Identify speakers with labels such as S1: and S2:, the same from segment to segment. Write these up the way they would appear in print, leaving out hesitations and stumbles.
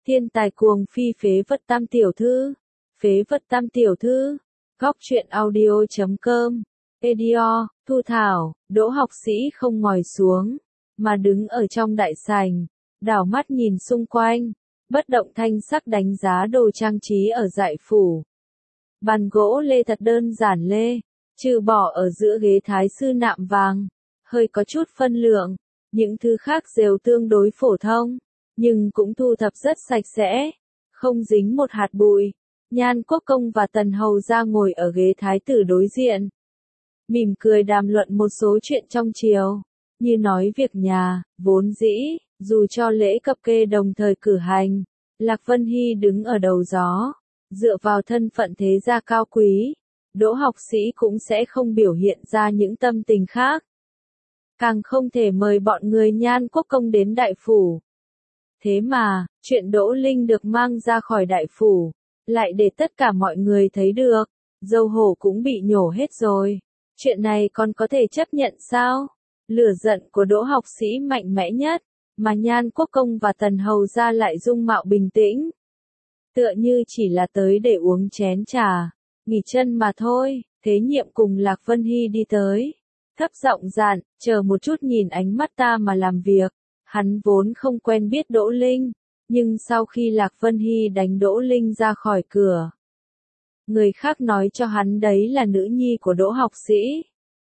S1: Thiên tài cuồng phi phế vật tam tiểu thư. Phế vật tam tiểu thư. Góc truyện audio.com. Edior, Thu Thảo, Đỗ học sĩ không ngồi xuống, mà đứng ở trong đại sảnh, đảo mắt nhìn xung quanh, bất động thanh sắc đánh giá đồ trang trí ở dại phủ. Bàn gỗ lê thật đơn giản lê, trừ bỏ ở giữa ghế thái sư nạm vàng, hơi có chút phân lượng, những thứ khác đều tương đối phổ thông, nhưng cũng thu thập rất sạch sẽ, không dính một hạt bụi. Nhan Quốc Công và Tần Hầu ra ngồi ở ghế thái tử đối diện, mỉm cười đàm luận một số chuyện trong triều, như nói việc nhà. Vốn dĩ, dù cho lễ cập kê đồng thời cử hành, Lạc Vân Hy đứng ở đầu gió, dựa vào thân phận thế gia cao quý, Đỗ học sĩ cũng sẽ không biểu hiện ra những tâm tình khác. Càng không thể mời bọn người Nhan Quốc Công đến đại phủ. Thế mà, chuyện Đỗ Linh được mang ra khỏi đại phủ, lại để tất cả mọi người thấy được, dâu hổ cũng bị nhổ hết rồi. Chuyện này còn có thể chấp nhận sao? Lửa giận của Đỗ học sĩ mạnh mẽ nhất, mà Nhan Quốc Công và Tần Hầu ra lại dung mạo bình tĩnh. Tựa như chỉ là tới để uống chén trà, nghỉ chân mà thôi. Thế Nhiệm cùng Lạc Vân Hy đi tới, thấp giọng dặn, chờ một chút, nhìn ánh mắt ta mà làm việc. Hắn vốn không quen biết Đỗ Linh, nhưng sau khi Lạc Vân Hy đánh Đỗ Linh ra khỏi cửa, người khác nói cho hắn đấy là nữ nhi của Đỗ học sĩ.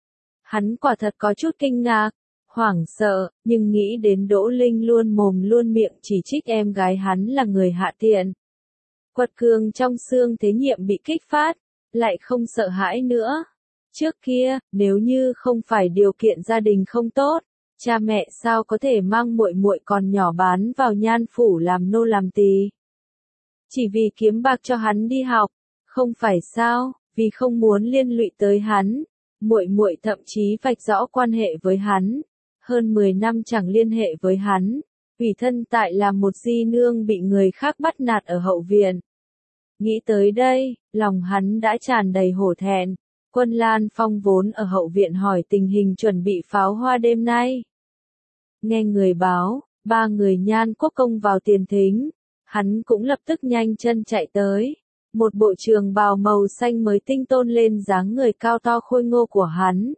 S1: Hắn quả thật có chút kinh ngạc, hoảng sợ, nhưng nghĩ đến Đỗ Linh luôn mồm luôn miệng chỉ trích em gái hắn là người hạ tiện. Quật cường trong xương Thế Nhiệm bị kích phát, lại không sợ hãi nữa. Trước kia, nếu như không phải điều kiện gia đình không tốt, cha mẹ sao có thể mang muội muội còn nhỏ bán vào Nhan phủ làm nô làm tỳ? Chỉ vì kiếm bạc cho hắn đi học, không phải sao? Vì không muốn liên lụy tới hắn, muội muội thậm chí vạch rõ quan hệ với hắn, hơn 10 năm chẳng liên hệ với hắn, vì thân tại là một di nương bị người khác bắt nạt ở hậu viện. Nghĩ tới đây, lòng hắn đã tràn đầy hổ thẹn. Quân Lan Phong vốn ở hậu viện hỏi tình hình chuẩn bị pháo hoa đêm nay. Nghe người báo, 3 người Nhan Quốc Công vào tiền thính, hắn cũng lập tức nhanh chân chạy tới. Một bộ trường bào màu xanh mới tinh tôn lên dáng người cao to khôi ngô của hắn.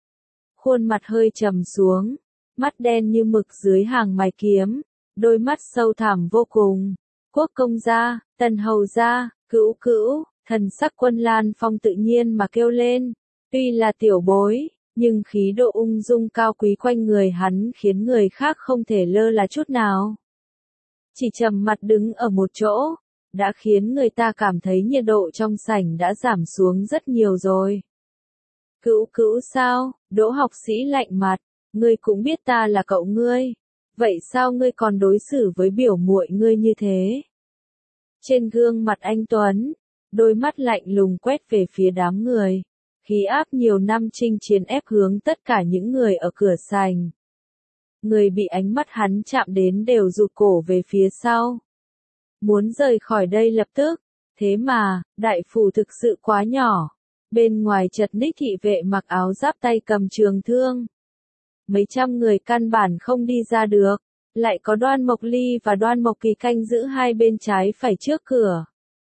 S1: Khuôn mặt hơi trầm xuống, mắt đen như mực dưới hàng mày kiếm, đôi mắt sâu thẳm vô cùng. Quốc công gia, Tần hầu gia, cữu cữu, thần sắc Quân Lan Phong tự nhiên mà kêu lên. Tuy là tiểu bối, nhưng khí độ ung dung cao quý quanh người hắn khiến người khác không thể lơ là chút nào. Chỉ trầm mặt đứng ở một chỗ, đã khiến người ta cảm thấy nhiệt độ trong sảnh đã giảm xuống rất nhiều rồi. Cữu cữu sao? Đỗ học sĩ lạnh mặt, ngươi cũng biết ta là cậu ngươi, vậy sao ngươi còn đối xử với biểu muội ngươi như thế? Trên gương mặt anh Tuấn, đôi mắt lạnh lùng quét về phía đám người, khí áp nhiều năm chinh chiến ép hướng tất cả những người ở cửa sảnh. Người bị ánh mắt hắn chạm đến đều rụt cổ về phía sau, muốn rời khỏi đây lập tức. Thế mà, đại phủ thực sự quá nhỏ. Bên ngoài chật ních thị vệ mặc áo giáp tay cầm trường thương. Mấy trăm người căn bản không đi ra được. Lại có Đoan Mộc Ly và Đoan Mộc Kỳ canh giữ hai bên trái phải trước cửa.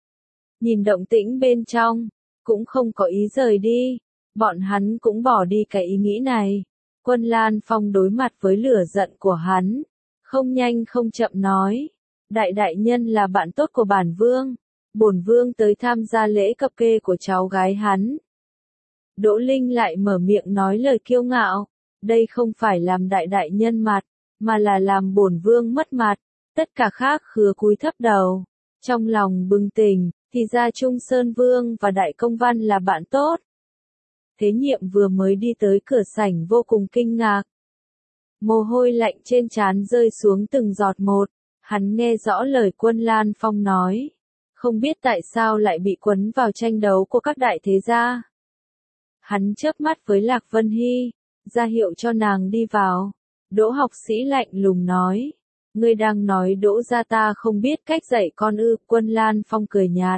S1: Nhìn động tĩnh bên trong, cũng không có ý rời đi. Bọn hắn cũng bỏ đi cái ý nghĩ này. Quân Lan Phong đối mặt với lửa giận của hắn, không nhanh không chậm nói. Đại nhân là bạn tốt của bản vương. Bổn vương tới tham gia lễ cập kê của cháu gái hắn. Đỗ Linh lại mở miệng nói lời kiêu ngạo. Đây không phải làm đại nhân mặt, mà là làm bổn vương mất mặt. Tất cả khác khứa cúi thấp đầu. Trong lòng bừng tỉnh, thì ra Trung Sơn Vương và Đại Công Văn là bạn tốt. Thế Nhiệm vừa mới đi tới cửa sảnh vô cùng kinh ngạc. Mồ hôi lạnh trên trán rơi xuống từng giọt một. Hắn nghe rõ lời Quân Lan Phong nói. Không biết tại sao lại bị quấn vào tranh đấu của các đại thế gia. Hắn chớp mắt với Lạc Vân Hy, ra hiệu cho nàng đi vào. Đỗ học sĩ lạnh lùng nói. Ngươi đang nói Đỗ gia ta không biết cách dạy con ư? Quân Lan Phong cười nhạt.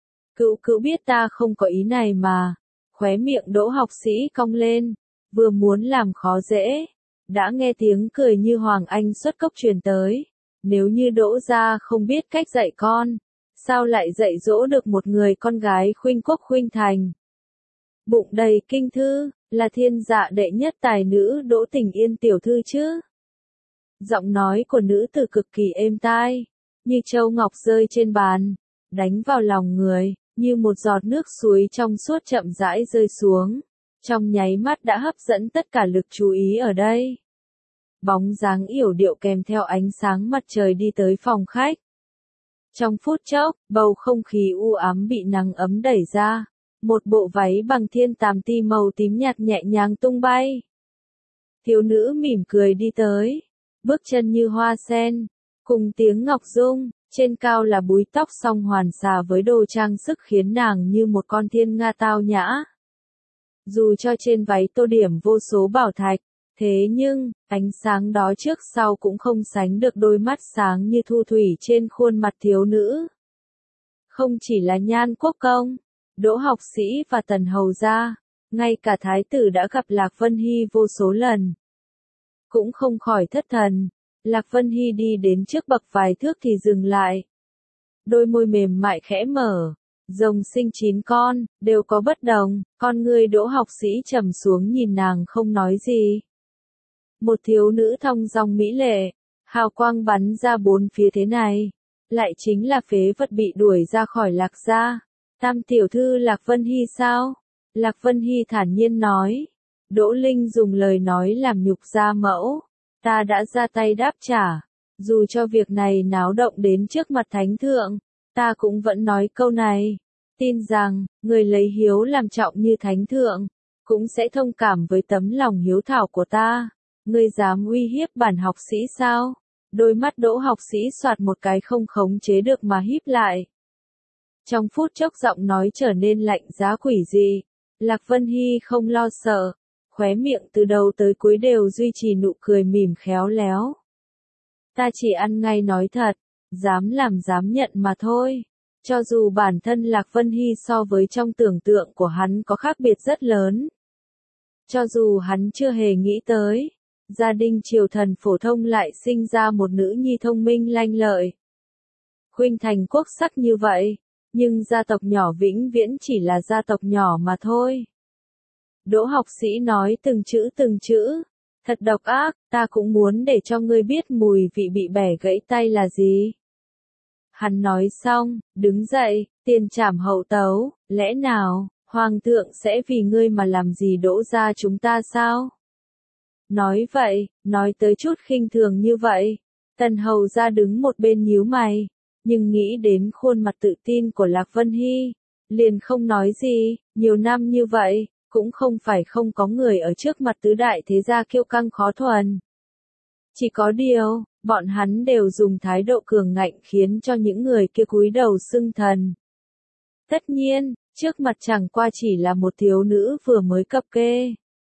S1: Cữu biết ta không có ý này mà. Khóe miệng Đỗ học sĩ cong lên, vừa muốn làm khó dễ. Đã nghe tiếng cười như Hoàng Anh xuất cốc truyền tới. Nếu như Đỗ gia không biết cách dạy con, sao lại dạy dỗ được một người con gái khuynh quốc khuynh thành? Bụng đầy kinh thư, là thiên dạ đệ nhất tài nữ Đỗ Tình Yên tiểu thư chứ? Giọng nói của nữ tử cực kỳ êm tai, như châu ngọc rơi trên bàn, đánh vào lòng người, như một giọt nước suối trong suốt chậm rãi rơi xuống, trong nháy mắt đã hấp dẫn tất cả lực chú ý ở đây. Bóng dáng yểu điệu kèm theo ánh sáng mặt trời đi tới phòng khách. Trong phút chốc, bầu không khí u ám bị nắng ấm đẩy ra, một bộ váy bằng thiên tàm ti màu tím nhạt nhẹ nhàng tung bay. Thiếu nữ mỉm cười đi tới, bước chân như hoa sen, cùng tiếng ngọc rung, trên cao là búi tóc song hoàn xà với đồ trang sức khiến nàng như một con thiên nga tao nhã. Dù cho trên váy tô điểm vô số bảo thạch, thế nhưng, ánh sáng đó trước sau cũng không sánh được đôi mắt sáng như thu thủy trên khuôn mặt thiếu nữ. Không chỉ là Nhan Quốc Công, Đỗ học sĩ và Tần hầu gia, ngay cả thái tử đã gặp Lạc Vân Hy vô số lần. Cũng không khỏi thất thần, Lạc Vân Hy đi đến trước bậc vài thước thì dừng lại. Đôi môi mềm mại khẽ mở, rồng sinh 9 con, đều có bất đồng, con người Đỗ học sĩ trầm xuống nhìn nàng không nói gì. Một thiếu nữ thong dong mỹ lệ, hào quang bắn ra bốn phía thế này, lại chính là phế vật bị đuổi ra khỏi Lạc gia. Tam tiểu thư Lạc Vân Hy sao? Lạc Vân Hy thản nhiên nói. Đỗ Linh dùng lời nói làm nhục gia mẫu. Ta đã ra tay đáp trả. Dù cho việc này náo động đến trước mặt thánh thượng, ta cũng vẫn nói câu này. Tin rằng, người lấy hiếu làm trọng như thánh thượng, cũng sẽ thông cảm với tấm lòng hiếu thảo của ta. Ngươi dám uy hiếp bản học sĩ sao? Đôi mắt Đỗ học sĩ soạt một cái không khống chế được mà híp lại. Trong phút chốc giọng nói trở nên lạnh giá quỷ dị. Lạc Vân Hy không lo sợ, khóe miệng từ đầu tới cuối đều duy trì nụ cười mỉm khéo léo. Ta chỉ ăn ngay nói thật, dám làm dám nhận mà thôi. Cho dù bản thân Lạc Vân Hy so với trong tưởng tượng của hắn có khác biệt rất lớn. Cho dù hắn chưa hề nghĩ tới, gia đình triều thần phổ thông lại sinh ra một nữ nhi thông minh lanh lợi. Khuynh thành quốc sắc như vậy, nhưng gia tộc nhỏ vĩnh viễn chỉ là gia tộc nhỏ mà thôi. Đỗ học sĩ nói từng chữ, thật độc ác, ta cũng muốn để cho ngươi biết mùi vị bị bẻ gãy tay là gì. Hắn nói xong, đứng dậy, tiền trảm hậu tấu, lẽ nào, hoàng thượng sẽ vì ngươi mà làm gì Đỗ gia chúng ta sao? Nói vậy, nói tới chút khinh thường như vậy, Tần hầu gia đứng một bên nhíu mày, nhưng nghĩ đến khuôn mặt tự tin của Lạc Vân Hy, liền không nói gì, nhiều năm như vậy, cũng không phải không có người ở trước mặt tứ đại thế gia kiêu căng khó thuần. Chỉ có điều, bọn hắn đều dùng thái độ cường ngạnh khiến cho những người kia cúi đầu xưng thần. Tất nhiên, trước mặt chẳng qua chỉ là một thiếu nữ vừa mới cập kê.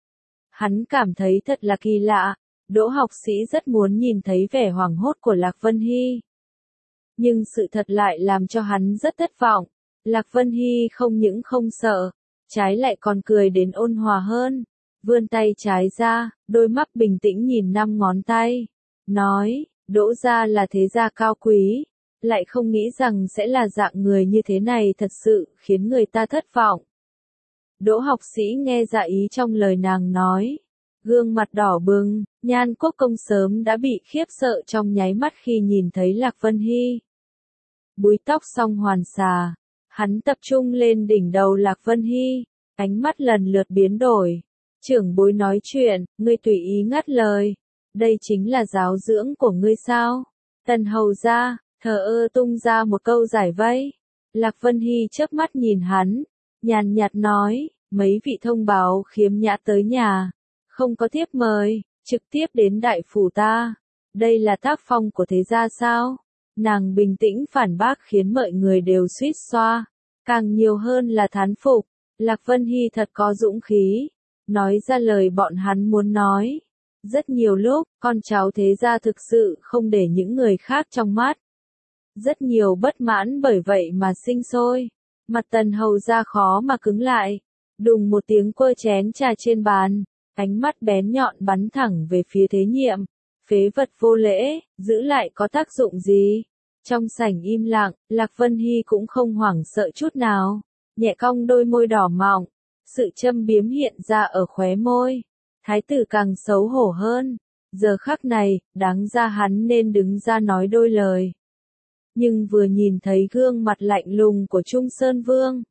S1: Hắn cảm thấy thật là kỳ lạ, Đỗ học sĩ rất muốn nhìn thấy vẻ hoảng hốt của Lạc Vân Hy. Nhưng sự thật lại làm cho hắn rất thất vọng. Lạc Vân Hy không những không sợ, trái lại còn cười đến ôn hòa hơn. Vươn tay trái ra, đôi mắt bình tĩnh nhìn 5 ngón tay. Nói, Đỗ gia là thế gia cao quý. Lại không nghĩ rằng sẽ là dạng người như thế này thật sự khiến người ta thất vọng. Đỗ học sĩ nghe ra ý trong lời nàng nói. Gương mặt đỏ bừng, Nhan Quốc Công sớm đã bị khiếp sợ trong nháy mắt khi nhìn thấy Lạc Vân Hy. Búi tóc song hoàn xà, hắn tập trung lên đỉnh đầu Lạc Vân Hy, ánh mắt lần lượt biến đổi. Trưởng bối nói chuyện, ngươi tùy ý ngắt lời. Đây chính là giáo dưỡng của ngươi sao? Tần hầu gia, thờ ơ tung ra một câu giải vây. Lạc Vân Hy chớp mắt nhìn hắn, nhàn nhạt nói, mấy vị thông báo khiếm nhã tới nhà, không có thiếp mời, trực tiếp đến đại phủ ta. Đây là tác phong của thế gia sao? Nàng bình tĩnh phản bác khiến mọi người đều suýt xoa, càng nhiều hơn là thán phục. Lạc Vân Hy thật có dũng khí, nói ra lời bọn hắn muốn nói. Rất nhiều lúc, con cháu thế gia thực sự không để những người khác trong mắt. Rất nhiều bất mãn bởi vậy mà sinh sôi. Mặt Tần hầu gia khó mà cứng lại. Đùng một tiếng quơ chén trà trên bàn, ánh mắt bén nhọn bắn thẳng về phía Thế Nhiệm. phế vật vô lễ, giữ lại có tác dụng gì? Trong sảnh im lặng, Lạc Vân Hy cũng không hoảng sợ chút nào, nhẹ cong đôi môi đỏ mọng, sự châm biếm hiện ra ở khóe môi. Thái tử càng xấu hổ hơn, giờ khắc này, đáng ra hắn nên đứng ra nói đôi lời. Nhưng vừa nhìn thấy gương mặt lạnh lùng của Trung Sơn Vương,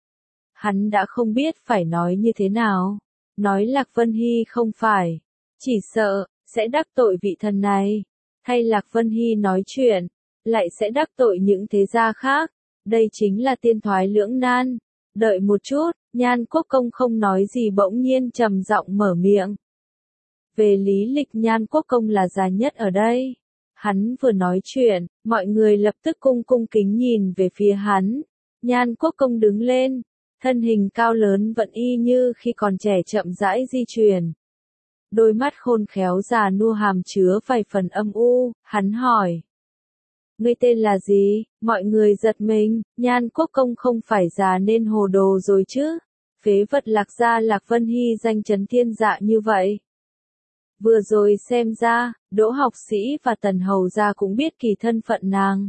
S1: hắn đã không biết phải nói như thế nào. Nói Lạc Vân Hy không phải, chỉ sợ, sẽ đắc tội vị thần này. Hay Lạc Vân Hy nói chuyện, lại sẽ đắc tội những thế gia khác. Đây chính là tiên thoái lưỡng nan. Đợi một chút, Nhan Quốc Công không nói gì bỗng nhiên trầm giọng mở miệng. Về lý lịch Nhan Quốc Công là già nhất ở đây. Hắn vừa nói chuyện, mọi người lập tức cung kính nhìn về phía hắn. Nhan Quốc Công đứng lên, thân hình cao lớn vẫn y như khi còn trẻ chậm rãi di chuyển. Đôi mắt khôn khéo già nua hàm chứa vài phần âm u, hắn hỏi. Ngươi tên là gì? Mọi người giật mình, Nhan Quốc Công không phải già nên hồ đồ rồi chứ? Phế vật Lạc gia Lạc Vân Hy danh chấn thiên dạ như vậy. Vừa rồi xem ra, Đỗ học sĩ và Tần hầu gia cũng biết kỳ thân phận nàng.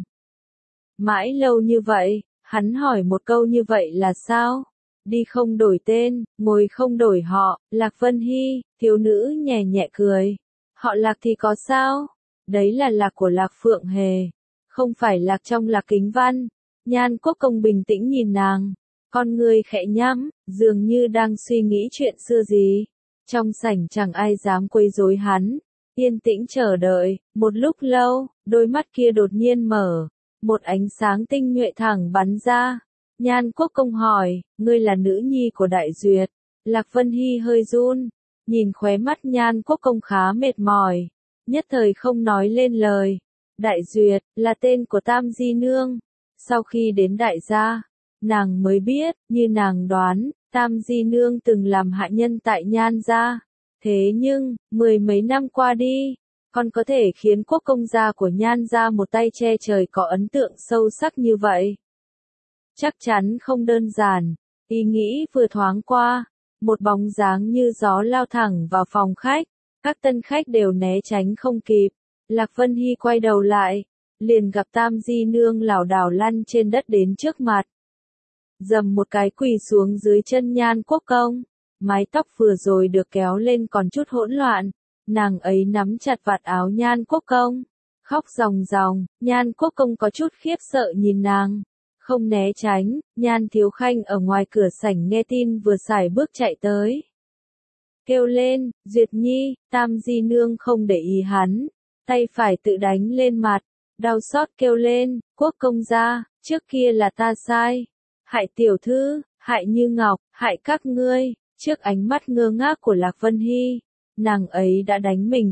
S1: Mãi lâu như vậy, hắn hỏi một câu như vậy là sao? Đi không đổi tên, ngồi không đổi họ, Lạc Vân Hy, thiếu nữ nhẹ nhẹ cười. Họ Lạc thì có sao? Đấy là Lạc của Lạc Phượng Hề, không phải Lạc trong Lạc Kính Văn. Nhan Quốc Công bình tĩnh nhìn nàng, con người khẽ nhắm, dường như đang suy nghĩ chuyện xưa gì. Trong sảnh chẳng ai dám quấy rối hắn, yên tĩnh chờ đợi. Một lúc lâu, đôi mắt kia đột nhiên mở, một ánh sáng tinh nhuệ thẳng bắn ra. Nhan Quốc Công hỏi, ngươi là nữ nhi của Đại Duyệt? Lạc Vân Hy hơi run, nhìn khóe mắt Nhan Quốc Công khá mệt mỏi, nhất thời không nói lên lời. Đại Duyệt, là tên của Tam Di Nương. Sau khi đến Đại gia, nàng mới biết, như nàng đoán, Tam Di Nương từng làm hạ nhân tại Nhan gia. Thế nhưng, mười mấy năm qua đi, còn có thể khiến quốc công gia của Nhan gia một tay che trời có ấn tượng sâu sắc như vậy. Chắc chắn không đơn giản. Ý nghĩ vừa thoáng qua, một bóng dáng như gió lao thẳng vào phòng khách, các tân khách đều né tránh không kịp. Lạc Vân Hy quay đầu lại, liền gặp Tam Di Nương lảo đảo lăn trên đất đến trước mặt. Dầm một cái quỳ xuống dưới chân Nhan Quốc Công, mái tóc vừa rồi được kéo lên còn chút hỗn loạn, nàng ấy nắm chặt vạt áo Nhan Quốc Công, khóc ròng ròng. Nhan Quốc Công có chút khiếp sợ nhìn nàng, không né tránh. Nhan Thiếu Khanh ở ngoài cửa sảnh nghe tin vừa sải bước chạy tới, kêu lên, Duyệt Nhi. Tam Di Nương không để ý hắn, tay phải tự đánh lên mặt, đau xót kêu lên, Quốc công gia, trước kia là ta sai, hại tiểu thư, hại Như Ngọc, hại các ngươi. Trước ánh mắt ngơ ngác của Lạc Vân Hy, nàng ấy đã đánh mình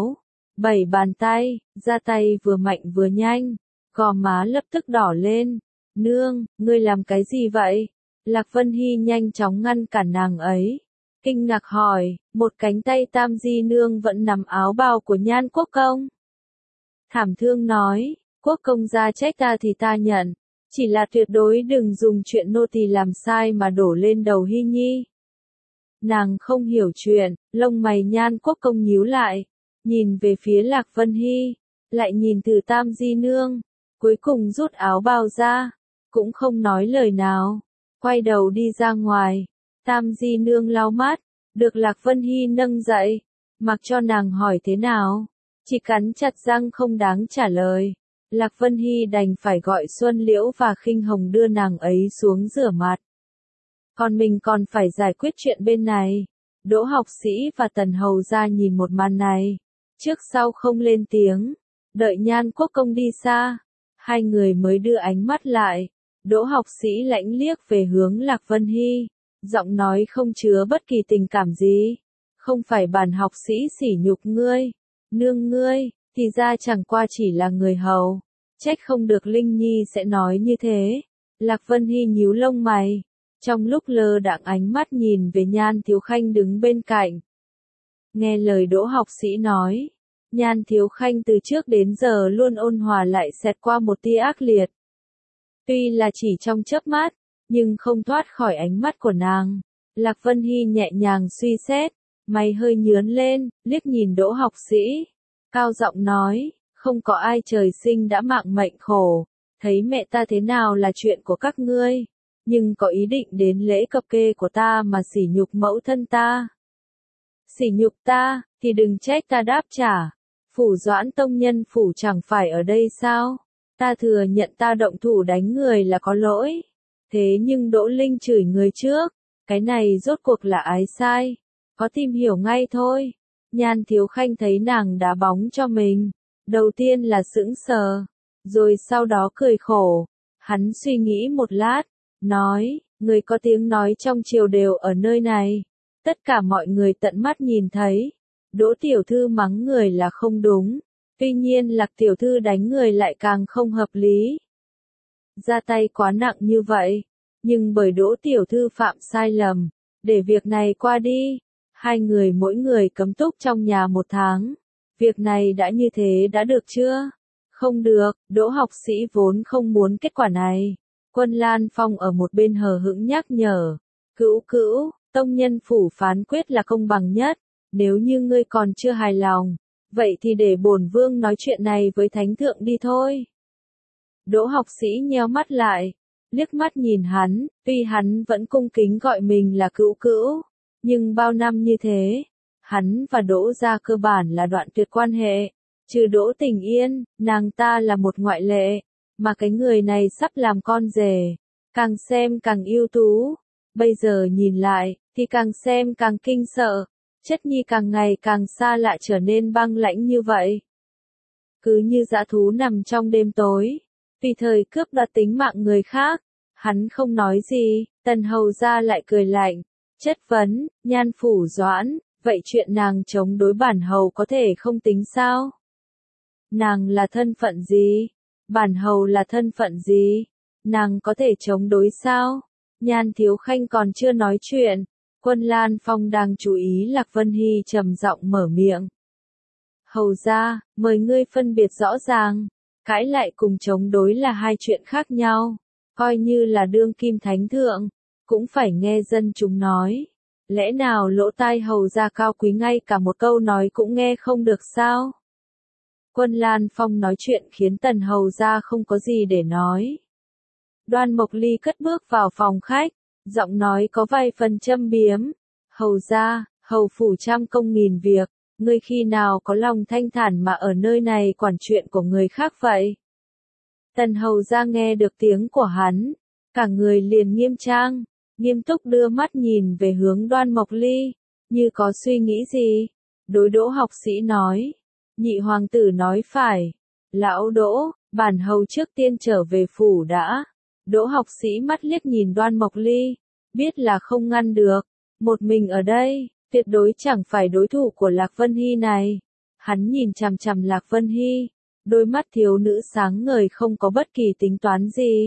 S1: 6-7 bàn tay, ra tay vừa mạnh vừa nhanh, gò má lập tức đỏ lên. Nương, ngươi làm cái gì vậy? Lạc Vân Hy nhanh chóng ngăn cản nàng ấy, kinh ngạc hỏi. Một cánh tay Tam Di Nương vẫn nắm áo bào của Nhan Quốc Công, thảm thương nói, Quốc công gia trách ta thì ta nhận, chỉ là tuyệt đối đừng dùng chuyện nô tỳ làm sai mà đổ lên đầu Hy Nhi. Nàng không hiểu chuyện, lông mày Nhan Quốc Công nhíu lại, nhìn về phía Lạc Vân Hy, lại nhìn từ Tam Di Nương, cuối cùng rút áo bào ra, cũng không nói lời nào, quay đầu đi ra ngoài. Tam Di Nương lau mắt, được Lạc Vân Hy nâng dậy, mặc cho nàng hỏi thế nào, chỉ cắn chặt răng không đáng trả lời. Lạc Vân Hy đành phải gọi Xuân Liễu và Khinh Hồng đưa nàng ấy xuống rửa mặt. Còn mình còn phải giải quyết chuyện bên này. Đỗ học sĩ và Tần hầu gia nhìn một màn này, trước sau không lên tiếng, đợi Nhan Quốc Công đi xa, hai người mới đưa ánh mắt lại. Đỗ học sĩ lãnh liếc về hướng Lạc Vân Hy, giọng nói không chứa bất kỳ tình cảm gì. Không phải bản học sĩ sỉ nhục ngươi, nương ngươi, thì ra chẳng qua chỉ là người hầu. Trách không được Linh Nhi sẽ nói như thế. Lạc Vân Hy nhíu lông mày, trong lúc lơ đãng ánh mắt nhìn về Nhan Thiếu Khanh đứng bên cạnh. Nghe lời Đỗ học sĩ nói, Nhan Thiếu Khanh từ trước đến giờ luôn ôn hòa lại xẹt qua một tia ác liệt. Tuy là chỉ trong chớp mắt, nhưng không thoát khỏi ánh mắt của nàng. Lạc Vân Hy nhẹ nhàng suy xét, mày hơi nhướng lên, liếc nhìn Đỗ học sĩ. cao giọng nói, không có ai trời sinh đã mạng mệnh khổ, thấy mẹ ta thế nào là chuyện của các ngươi, nhưng có ý định đến lễ cập kê của ta mà sỉ nhục mẫu thân ta. Sỉ nhục ta, thì đừng trách ta đáp trả. Phủ Doãn tông nhân phủ chẳng phải ở đây sao? Ta thừa nhận ta động thủ đánh người là có lỗi. Thế nhưng Đỗ Linh chửi người trước, cái này rốt cuộc là ai sai? Có tìm hiểu ngay thôi. Nhan Thiếu Khanh thấy nàng đá bóng cho mình, đầu tiên là sững sờ, rồi sau đó cười khổ. Hắn suy nghĩ một lát, nói, người có tiếng nói trong triều đều ở nơi này. Tất cả mọi người tận mắt nhìn thấy. Đỗ tiểu thư mắng người là không đúng, tuy nhiên Lạc tiểu thư đánh người lại càng không hợp lý. Ra tay quá nặng như vậy, nhưng bởi Đỗ tiểu thư phạm sai lầm, để việc này qua đi, hai người mỗi người cấm túc trong nhà 1 tháng. Việc này đã như thế đã được chưa? Không được, Đỗ học sĩ vốn không muốn kết quả này. Quân Lan Phong ở một bên hờ hững nhắc nhở, Cữu Cữu, tông nhân phủ phán quyết là công bằng nhất, nếu như ngươi còn chưa hài lòng, vậy thì để bổn vương nói chuyện này với thánh thượng đi thôi. Đỗ học sĩ nheo mắt lại, liếc mắt nhìn hắn, tuy hắn vẫn cung kính gọi mình là Cữu Cữu, nhưng bao năm như thế, hắn và Đỗ gia cơ bản là đoạn tuyệt quan hệ, trừ Đỗ Tình Yên, nàng ta là một ngoại lệ, mà cái người này sắp làm con rể, càng xem càng ưu tú, bây giờ nhìn lại, thì càng xem càng kinh sợ, chất nhi càng ngày càng xa lạ trở nên băng lãnh như vậy. Cứ như dã thú nằm trong đêm tối, tùy thời cướp đoạt tính mạng người khác, hắn không nói gì, Tần hầu gia lại cười lạnh, chất vấn, Nhan Phủ Doãn, vậy chuyện nàng chống đối bản hầu có thể không tính sao? Nàng là thân phận gì? Bản hầu là thân phận gì? Nàng có thể chống đối sao? Nhan Thiếu Khanh còn chưa nói chuyện, Quân Lan Phong đang chú ý Lạc Vân Hy trầm giọng mở miệng. Hầu gia, mời ngươi phân biệt rõ ràng, cãi lại cùng chống đối là hai chuyện khác nhau, coi như là đương kim thánh thượng, cũng phải nghe dân chúng nói. Lẽ nào lỗ tai hầu gia cao quý ngay cả một câu nói cũng nghe không được sao? Quân Lan Phong nói chuyện khiến Tần hầu gia không có gì để nói. Đoan Mộc Ly cất bước vào phòng khách, giọng nói có vài phần châm biếm. Hầu gia, hầu phủ trăm công nghìn việc, ngươi khi nào có lòng thanh thản mà ở nơi này quản chuyện của người khác vậy? Tần hầu gia nghe được tiếng của hắn, cả người liền nghiêm trang, nghiêm túc đưa mắt nhìn về hướng Đoan Mộc Ly, như có suy nghĩ gì. Đối Đỗ học sĩ nói, nhị hoàng tử nói phải, lão Đỗ, bản hầu trước tiên trở về phủ đã. Đỗ học sĩ mắt liếc nhìn Đoan Mộc Ly, biết là không ngăn được, một mình ở đây, tuyệt đối chẳng phải đối thủ của Lạc Vân Hy này. Hắn nhìn chằm chằm Lạc Vân Hy, đôi mắt thiếu nữ sáng ngời không có bất kỳ tính toán gì.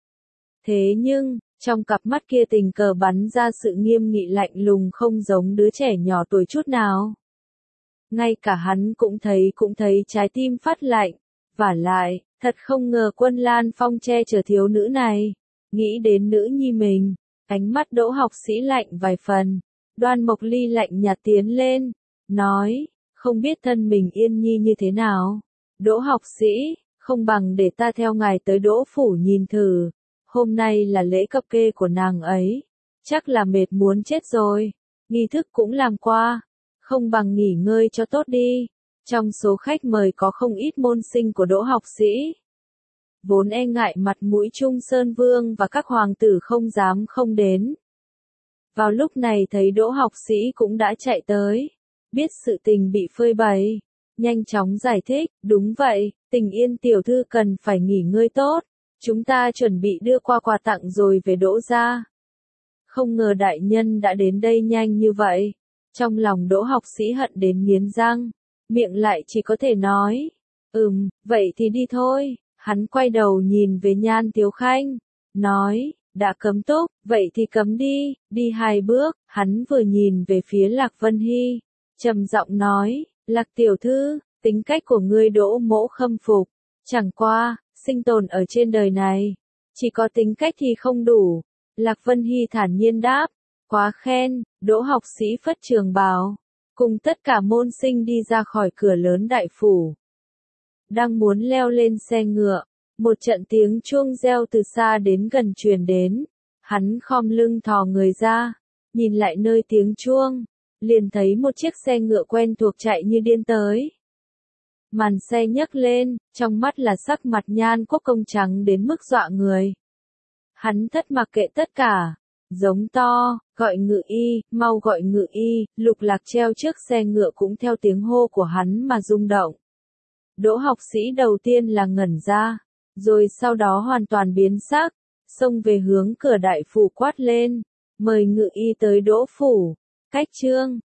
S1: Thế nhưng, trong cặp mắt kia tình cờ bắn ra sự nghiêm nghị lạnh lùng không giống đứa trẻ nhỏ tuổi chút nào. Ngay cả hắn cũng thấy trái tim phát lạnh, vả lại, thật không ngờ Quân Lan Phong che chở thiếu nữ này, nghĩ đến nữ nhi mình, ánh mắt Đỗ học sĩ lạnh vài phần. Đoan Mộc Ly lạnh nhạt tiến lên, nói, không biết thân mình Yên Nhi như thế nào. Đỗ học sĩ, không bằng để ta theo ngài tới Đỗ phủ nhìn thử, hôm nay là lễ cập kê của nàng ấy, chắc là mệt muốn chết rồi, nghi thức cũng làm qua, không bằng nghỉ ngơi cho tốt đi. Trong số khách mời có không ít môn sinh của Đỗ học sĩ, vốn e ngại mặt mũi Trung Sơn Vương và các hoàng tử không dám không đến. Vào lúc này thấy Đỗ học sĩ cũng đã chạy tới, biết sự tình bị phơi bày, nhanh chóng giải thích, đúng vậy, Tình Yên tiểu thư cần phải nghỉ ngơi tốt, chúng ta chuẩn bị đưa qua quà tặng rồi về Đỗ gia. Không ngờ đại nhân đã đến đây nhanh như vậy, trong lòng Đỗ học sĩ hận đến nghiến răng, miệng lại chỉ có thể nói, vậy thì đi thôi. Hắn quay đầu nhìn về Nhan Thiếu Khanh, nói, đã cấm túc, vậy thì cấm đi, đi 2 bước, hắn vừa nhìn về phía Lạc Vân Hy, trầm giọng nói, Lạc tiểu thư, tính cách của ngươi Đỗ mỗ khâm phục, chẳng qua, sinh tồn ở trên đời này, chỉ có tính cách thì không đủ. Lạc Vân Hy thản nhiên đáp, quá khen. Đỗ học sĩ phất trường bào, cùng tất cả môn sinh đi ra khỏi cửa lớn đại phủ. Đang muốn leo lên xe ngựa, một trận tiếng chuông reo từ xa đến gần truyền đến. Hắn khom lưng thò người ra, nhìn lại nơi tiếng chuông, liền thấy một chiếc xe ngựa quen thuộc chạy như điên tới. Màn xe nhấc lên, trong mắt là sắc mặt Nhan Quốc Công trắng đến mức dọa người. Hắn thất mặc kệ tất cả, giống to, gọi ngự y, mau gọi ngự y, Lục Lạc treo trước xe ngựa cũng theo tiếng hô của hắn mà rung động. Đỗ học sĩ đầu tiên là ngẩn ra, rồi sau đó hoàn toàn biến sắc, xông về hướng cửa đại phủ quát lên, mời ngự y tới Đỗ phủ. Cách chương